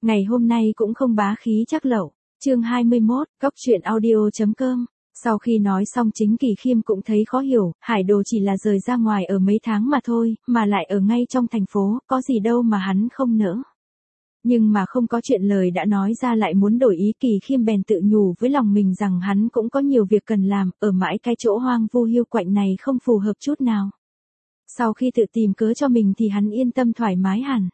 Ngày hôm nay cũng không bá khí chắc lẩu. Chương 21, Cóc truyện audio.com. Sau khi nói xong chính Kỳ Khiêm cũng thấy khó hiểu, Hải Đồ chỉ là rời ra ngoài ở mấy tháng mà thôi, mà lại ở ngay trong thành phố, có gì đâu mà hắn không nỡ. Nhưng mà không có chuyện lời đã nói ra lại muốn đổi ý, Kỳ Khiêm bèn tự nhủ với lòng mình rằng hắn cũng có nhiều việc cần làm, ở mãi cái chỗ hoang vu hiu quạnh này không phù hợp chút nào. Sau khi tự tìm cớ cho mình thì hắn yên tâm thoải mái hẳn.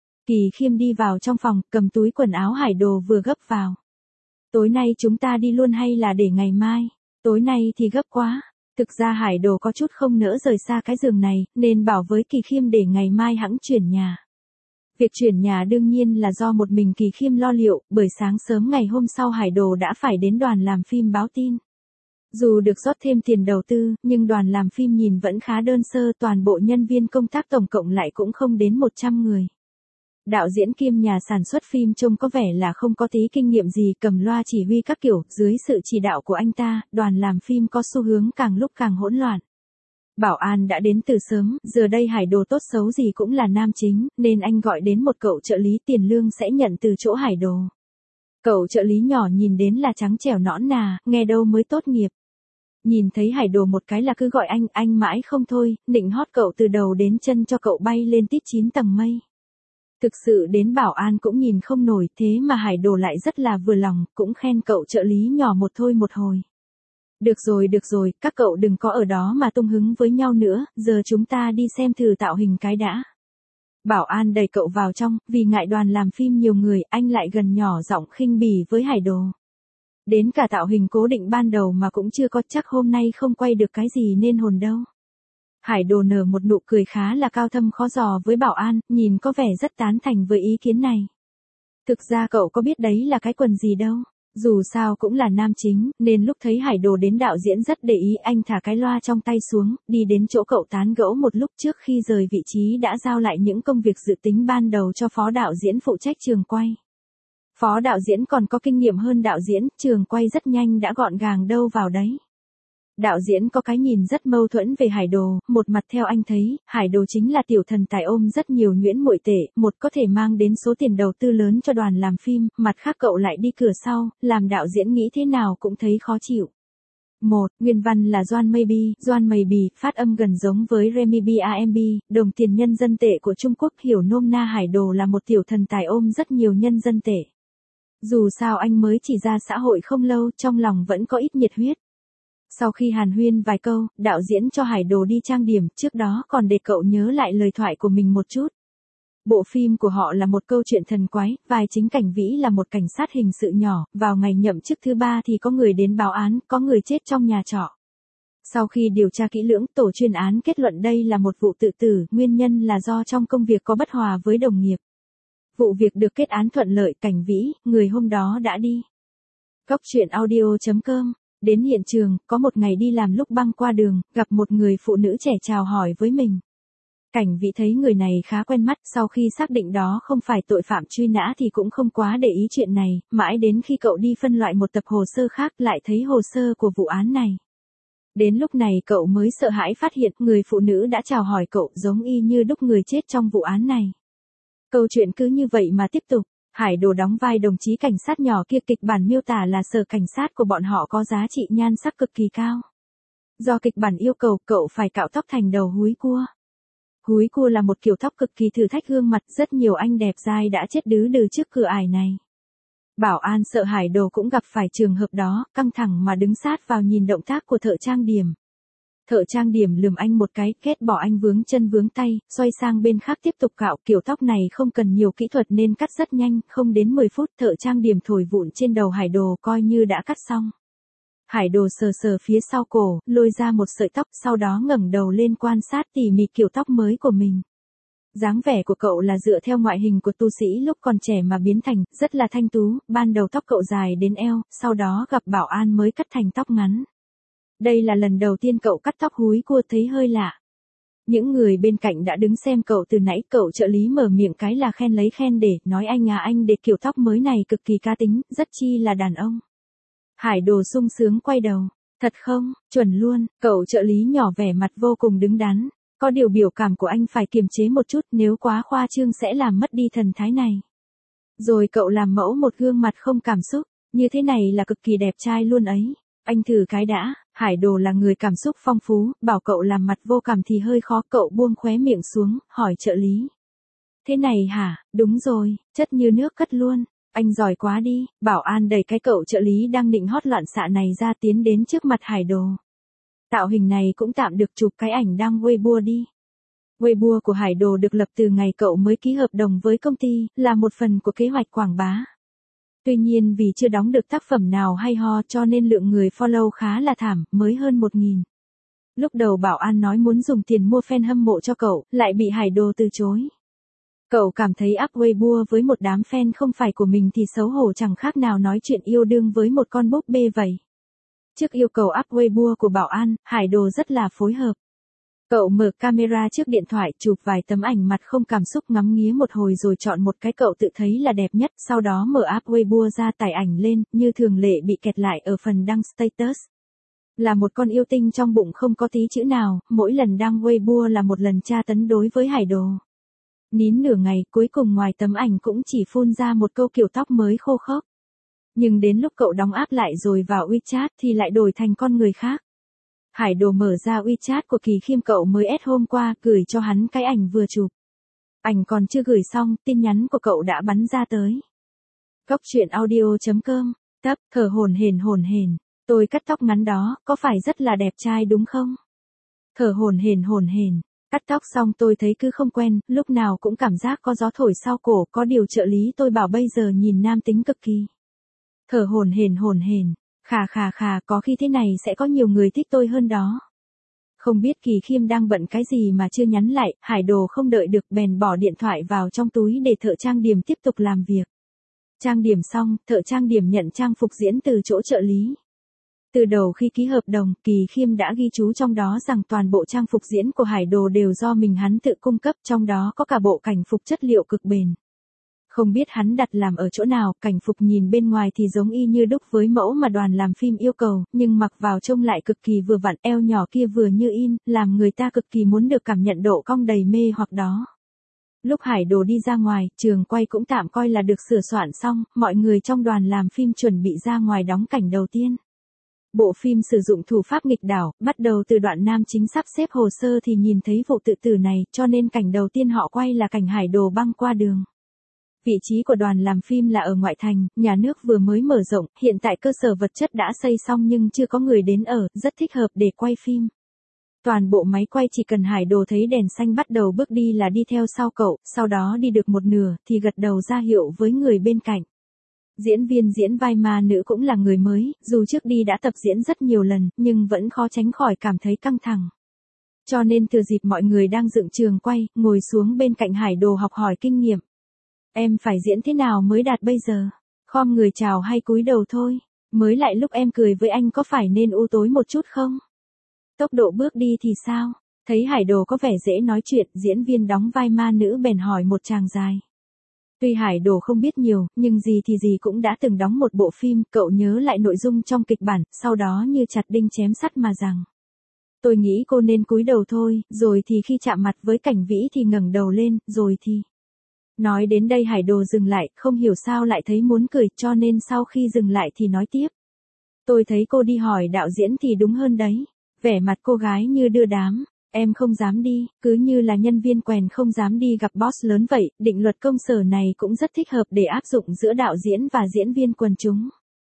Kỳ Khiêm đi vào trong phòng, cầm túi quần áo Hải Đồ vừa gấp vào. Tối nay chúng ta đi luôn hay là để ngày mai? Tối nay thì gấp quá. Thực ra Hải Đồ có chút không nỡ rời xa cái giường này, nên bảo với Kỳ Khiêm để ngày mai hẵng chuyển nhà. Việc chuyển nhà đương nhiên là do một mình Kỳ Khiêm lo liệu, bởi sáng sớm ngày hôm sau Hải Đồ đã phải đến đoàn làm phim báo tin. Dù được rót thêm tiền đầu tư, nhưng đoàn làm phim nhìn vẫn khá đơn sơ, toàn bộ nhân viên công tác tổng cộng lại cũng không đến 100 người. Đạo diễn kiêm nhà sản xuất phim trông có vẻ là không có tí kinh nghiệm gì, cầm loa chỉ huy các kiểu, dưới sự chỉ đạo của anh ta, đoàn làm phim có xu hướng càng lúc càng hỗn loạn. Bảo an đã đến từ sớm, giờ đây Hải Đồ tốt xấu gì cũng là nam chính, nên anh gọi đến một cậu trợ lý, tiền lương sẽ nhận từ chỗ Hải Đồ. Cậu trợ lý nhỏ nhìn đến là trắng trẻo nõn nà, nghe đâu mới tốt nghiệp. Nhìn thấy Hải Đồ một cái là cứ gọi anh mãi không thôi, nịnh hót cậu từ đầu đến chân cho cậu bay lên tít 9 tầng mây. Thực sự đến bảo an cũng nhìn không nổi, thế mà Hải Đồ lại rất là vừa lòng, cũng khen cậu trợ lý nhỏ một thôi một hồi. Được rồi, các cậu đừng có ở đó mà tung hứng với nhau nữa, giờ chúng ta đi xem thử tạo hình cái đã. Bảo an đẩy cậu vào trong, vì ngại đoàn làm phim nhiều người, anh lại gần nhỏ giọng khinh bỉ với Hải Đồ. Đến cả tạo hình cố định ban đầu mà cũng chưa có, chắc hôm nay không quay được cái gì nên hồn đâu. Hải Đồ nở một nụ cười khá là cao thâm khó dò với bảo an, nhìn có vẻ rất tán thành với ý kiến này. Thực ra cậu có biết đấy là cái quần gì đâu. Dù sao cũng là nam chính, nên lúc thấy Hải Đồ đến đạo diễn rất để ý, anh thả cái loa trong tay xuống, đi đến chỗ cậu tán gẫu một lúc, trước khi rời vị trí đã giao lại những công việc dự tính ban đầu cho phó đạo diễn phụ trách trường quay. Phó đạo diễn còn có kinh nghiệm hơn đạo diễn, trường quay rất nhanh đã gọn gàng đâu vào đấy. Đạo diễn có cái nhìn rất mâu thuẫn về Hải Đồ, một mặt theo anh thấy, Hải Đồ chính là tiểu thần tài ôm rất nhiều nhuyễn muội tệ, một có thể mang đến số tiền đầu tư lớn cho đoàn làm phim, mặt khác cậu lại đi cửa sau, làm đạo diễn nghĩ thế nào cũng thấy khó chịu. Nguyên văn là Doan Maybe, phát âm gần giống với RMB, đồng tiền nhân dân tệ của Trung Quốc, hiểu nôm na Hải Đồ là một tiểu thần tài ôm rất nhiều nhân dân tệ. Dù sao anh mới chỉ ra xã hội không lâu, trong lòng vẫn có ít nhiệt huyết. Sau khi hàn huyên vài câu, đạo diễn cho Hải Đồ đi trang điểm, trước đó còn để cậu nhớ lại lời thoại của mình một chút. Bộ phim của họ là một câu chuyện thần quái, vai chính Cảnh Vĩ là một cảnh sát hình sự nhỏ, vào ngày nhậm chức thứ 3 thì có người đến báo án, có người chết trong nhà trọ. Sau khi điều tra kỹ lưỡng, tổ chuyên án kết luận đây là một vụ tự tử, nguyên nhân là do trong công việc có bất hòa với đồng nghiệp. Vụ việc được kết án thuận lợi, Cảnh Vĩ, người hôm đó đã đi. Cóc truyện audio.com. Đến hiện trường, có một ngày đi làm lúc băng qua đường, gặp một người phụ nữ trẻ chào hỏi với mình. Cảnh Vĩ thấy người này khá quen mắt, sau khi xác định đó không phải tội phạm truy nã thì cũng không quá để ý chuyện này, mãi đến khi cậu đi phân loại một tập hồ sơ khác lại thấy hồ sơ của vụ án này. Đến lúc này cậu mới sợ hãi phát hiện người phụ nữ đã chào hỏi cậu giống y như đúc người chết trong vụ án này. Câu chuyện cứ như vậy mà tiếp tục. Hải Đồ đóng vai đồng chí cảnh sát nhỏ kia, kịch bản miêu tả là sở cảnh sát của bọn họ có giá trị nhan sắc cực kỳ cao. Do kịch bản yêu cầu, cậu phải cạo tóc thành đầu húi cua. Húi cua là một kiểu tóc cực kỳ thử thách gương mặt, rất nhiều anh đẹp dai đã chết đứ đừ trước cửa ải này. Bảo an sợ Hải Đồ cũng gặp phải trường hợp đó, căng thẳng mà đứng sát vào nhìn động tác của thợ trang điểm. Thợ trang điểm lườm anh một cái, ghét bỏ anh vướng chân vướng tay, xoay sang bên khác tiếp tục cạo, kiểu tóc này không cần nhiều kỹ thuật nên cắt rất nhanh, không đến 10 phút thợ trang điểm thổi vụn trên đầu Hải Đồ coi như đã cắt xong. Hải Đồ sờ phía sau cổ, lôi ra một sợi tóc, sau đó ngẩng đầu lên quan sát tỉ mỉ kiểu tóc mới của mình. Dáng vẻ của cậu là dựa theo ngoại hình của tu sĩ lúc còn trẻ mà biến thành, rất là thanh tú, ban đầu tóc cậu dài đến eo, sau đó gặp bảo an mới cắt thành tóc ngắn. Đây là lần đầu tiên cậu cắt tóc húi cua, thấy hơi lạ. Những người bên cạnh đã đứng xem cậu từ nãy, cậu trợ lý mở miệng cái là khen lấy khen để, nói anh để kiểu tóc mới này cực kỳ cá tính, rất chi là đàn ông. Hải Đồ sung sướng quay đầu, thật không, chuẩn luôn, cậu trợ lý nhỏ vẻ mặt vô cùng đứng đắn, có điều biểu cảm của anh phải kiềm chế một chút, nếu quá khoa trương sẽ làm mất đi thần thái này. Rồi cậu làm mẫu một gương mặt không cảm xúc, như thế này là cực kỳ đẹp trai luôn ấy. Anh thử cái đã, Hải Đồ là người cảm xúc phong phú, bảo cậu làm mặt vô cảm thì hơi khó, cậu buông khóe miệng xuống, hỏi trợ lý. Thế này hả, đúng rồi, chất như nước cất luôn, anh giỏi quá đi, bảo an đẩy cái cậu trợ lý đang định hót loạn xạ này ra tiến đến trước mặt Hải Đồ. Tạo hình này cũng tạm được, chụp cái ảnh đăng Weibo đi. Weibo của Hải Đồ được lập từ ngày cậu mới ký hợp đồng với công ty, là một phần của kế hoạch quảng bá. Tuy nhiên vì chưa đóng được tác phẩm nào hay ho cho nên lượng người follow khá là thảm, mới hơn 1.000. Lúc đầu bảo an nói muốn dùng tiền mua fan hâm mộ cho cậu, lại bị Hải Đồ từ chối. Cậu cảm thấy up Weibo với một đám fan không phải của mình thì xấu hổ chẳng khác nào nói chuyện yêu đương với một con búp bê vậy. Trước yêu cầu up Weibo của bảo an, Hải Đồ rất là phối hợp. Cậu mở camera trước điện thoại, chụp vài tấm ảnh mặt không cảm xúc, ngắm nghía một hồi rồi chọn một cái cậu tự thấy là đẹp nhất, sau đó mở app Weibo ra tải ảnh lên, như thường lệ bị kẹt lại ở phần đăng status. Là một con yêu tinh trong bụng không có tí chữ nào, mỗi lần đăng Weibo là một lần tra tấn đối với Hải Đồ. Nín nửa ngày, cuối cùng ngoài tấm ảnh cũng chỉ phun ra một câu kiểu tóc mới khô khốc. Nhưng đến lúc cậu đóng app lại rồi vào WeChat thì lại đổi thành con người khác. Hải Đồ mở ra WeChat của Kỳ Khiêm cậu mới add hôm qua, gửi cho hắn cái ảnh vừa chụp. Ảnh còn chưa gửi xong, tin nhắn của cậu đã bắn ra tới. Cóc truyện audio.com, tấp, thở hổn hển, tôi cắt tóc ngắn đó, có phải rất là đẹp trai đúng không? Thở hổn hển, cắt tóc xong tôi thấy cứ không quen, lúc nào cũng cảm giác có gió thổi sau cổ, có điều trợ lý tôi bảo bây giờ nhìn nam tính cực kỳ. Thở hổn hển. Khà, có khi thế này sẽ có nhiều người thích tôi hơn đó. Không biết Kỳ Khiêm đang bận cái gì mà chưa nhắn lại, Hải Đồ không đợi được bèn bỏ điện thoại vào trong túi để thợ trang điểm tiếp tục làm việc. Trang điểm xong, thợ trang điểm nhận trang phục diễn từ chỗ trợ lý. Từ đầu khi ký hợp đồng, Kỳ Khiêm đã ghi chú trong đó rằng toàn bộ trang phục diễn của Hải Đồ đều do mình hắn tự cung cấp, trong đó có cả bộ cảnh phục chất liệu cực bền. Không biết hắn đặt làm ở chỗ nào, cảnh phục nhìn bên ngoài thì giống y như đúc với mẫu mà đoàn làm phim yêu cầu, nhưng mặc vào trông lại cực kỳ vừa vặn, eo nhỏ kia vừa như in, làm người ta cực kỳ muốn được cảm nhận độ cong đầy mê hoặc đó. Lúc Hải Đồ đi ra ngoài, trường quay cũng tạm coi là được sửa soạn xong, mọi người trong đoàn làm phim chuẩn bị ra ngoài đóng cảnh đầu tiên. Bộ phim sử dụng thủ pháp nghịch đảo, bắt đầu từ đoạn nam chính sắp xếp hồ sơ thì nhìn thấy vụ tự tử này, cho nên cảnh đầu tiên họ quay là cảnh Hải Đồ băng qua đường. Vị trí của đoàn làm phim là ở ngoại thành, nhà nước vừa mới mở rộng, hiện tại cơ sở vật chất đã xây xong nhưng chưa có người đến ở, rất thích hợp để quay phim. Toàn bộ máy quay chỉ cần Hải Đồ thấy đèn xanh bắt đầu bước đi là đi theo sau cậu, sau đó đi được một nửa thì gật đầu ra hiệu với người bên cạnh. Diễn viên diễn vai ma nữ cũng là người mới, dù trước đi đã tập diễn rất nhiều lần, nhưng vẫn khó tránh khỏi cảm thấy căng thẳng. Cho nên thừa dịp mọi người đang dựng trường quay, ngồi xuống bên cạnh Hải Đồ học hỏi kinh nghiệm. Em phải diễn thế nào mới đạt bây giờ? Khom người chào hay cúi đầu thôi? Mới lại lúc em cười với anh có phải nên u tối một chút không? Tốc độ bước đi thì sao? Thấy Hải Đồ có vẻ dễ nói chuyện, diễn viên đóng vai ma nữ bèn hỏi một tràng dài. Tuy Hải Đồ không biết nhiều, nhưng gì thì gì cũng đã từng đóng một bộ phim, cậu nhớ lại nội dung trong kịch bản, sau đó như chặt đinh chém sắt mà rằng. Tôi nghĩ cô nên cúi đầu thôi, rồi thì khi chạm mặt với Cảnh Vĩ thì ngẩng đầu lên, rồi thì... Nói đến đây Hải Đồ dừng lại, không hiểu sao lại thấy muốn cười, cho nên sau khi dừng lại thì nói tiếp. Tôi thấy cô đi hỏi đạo diễn thì đúng hơn đấy. Vẻ mặt cô gái như đưa đám. Em không dám đi, cứ như là nhân viên quèn không dám đi gặp boss lớn vậy, định luật công sở này cũng rất thích hợp để áp dụng giữa đạo diễn và diễn viên quần chúng.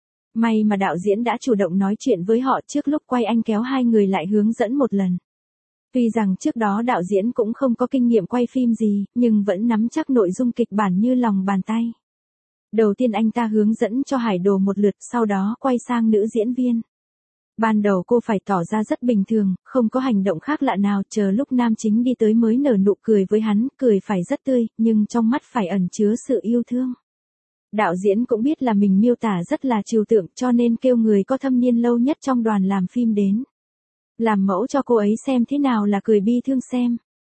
May mà đạo diễn đã chủ động nói chuyện với họ trước lúc quay, anh kéo hai người lại hướng dẫn một lần. Tuy rằng trước đó đạo diễn cũng không có kinh nghiệm quay phim gì, nhưng vẫn nắm chắc nội dung kịch bản như lòng bàn tay. Đầu tiên anh ta hướng dẫn cho Hải Đồ một lượt, sau đó quay sang nữ diễn viên. Ban đầu cô phải tỏ ra rất bình thường, không có hành động khác lạ nào, chờ lúc nam chính đi tới mới nở nụ cười với hắn, cười phải rất tươi, nhưng trong mắt phải ẩn chứa sự yêu thương. Đạo diễn cũng biết là mình miêu tả rất là trừu tượng, cho nên kêu người có thâm niên lâu nhất trong đoàn làm phim đến. Làm mẫu cho cô ấy xem thế nào là cười bi thương xem.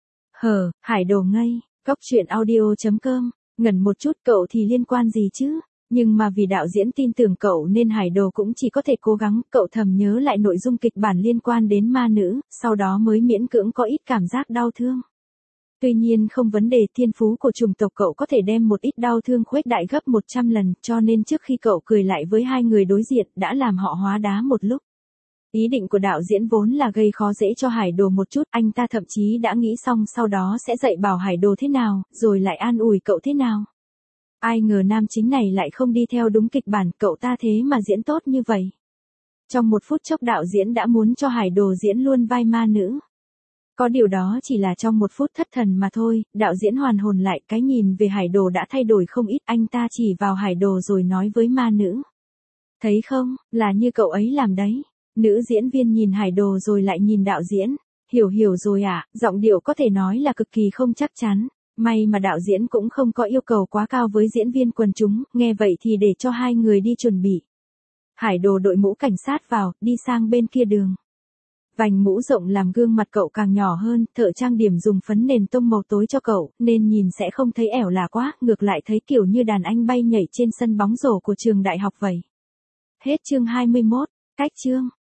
Hải Đồ ngây, cóc truyện audio.com, ngẩn một chút, cậu thì liên quan gì chứ? Nhưng mà vì đạo diễn tin tưởng cậu nên Hải Đồ cũng chỉ có thể cố gắng, cậu thầm nhớ lại nội dung kịch bản liên quan đến ma nữ, sau đó mới miễn cưỡng có ít cảm giác đau thương. Tuy nhiên không vấn đề, thiên phú của chủng tộc cậu có thể đem một ít đau thương khuếch đại gấp 100 lần, cho nên trước khi cậu cười lại với hai người đối diện, đã làm họ hóa đá một lúc. Ý định của đạo diễn vốn là gây khó dễ cho Hải Đồ một chút, anh ta thậm chí đã nghĩ xong sau đó sẽ dạy bảo Hải Đồ thế nào, rồi lại an ủi cậu thế nào. Ai ngờ nam chính này lại không đi theo đúng kịch bản, cậu ta thế mà diễn tốt như vậy. Trong một phút chốc đạo diễn đã muốn cho Hải Đồ diễn luôn vai ma nữ. Có điều đó chỉ là trong một phút thất thần mà thôi, đạo diễn hoàn hồn lại, cái nhìn về Hải Đồ đã thay đổi không ít, anh ta chỉ vào Hải Đồ rồi nói với ma nữ. Thấy không, là như cậu ấy làm đấy. Nữ diễn viên nhìn Hải Đồ rồi lại nhìn đạo diễn. Hiểu rồi ạ, giọng điệu có thể nói là cực kỳ không chắc chắn. May mà đạo diễn cũng không có yêu cầu quá cao với diễn viên quần chúng, nghe vậy thì để cho hai người đi chuẩn bị. Hải Đồ đội mũ cảnh sát vào, đi sang bên kia đường. Vành mũ rộng làm gương mặt cậu càng nhỏ hơn, thợ trang điểm dùng phấn nền tông màu tối cho cậu, nên nhìn sẽ không thấy ẻo là quá, ngược lại thấy kiểu như đàn anh bay nhảy trên sân bóng rổ của trường đại học vậy. Hết chương 21, cách chương.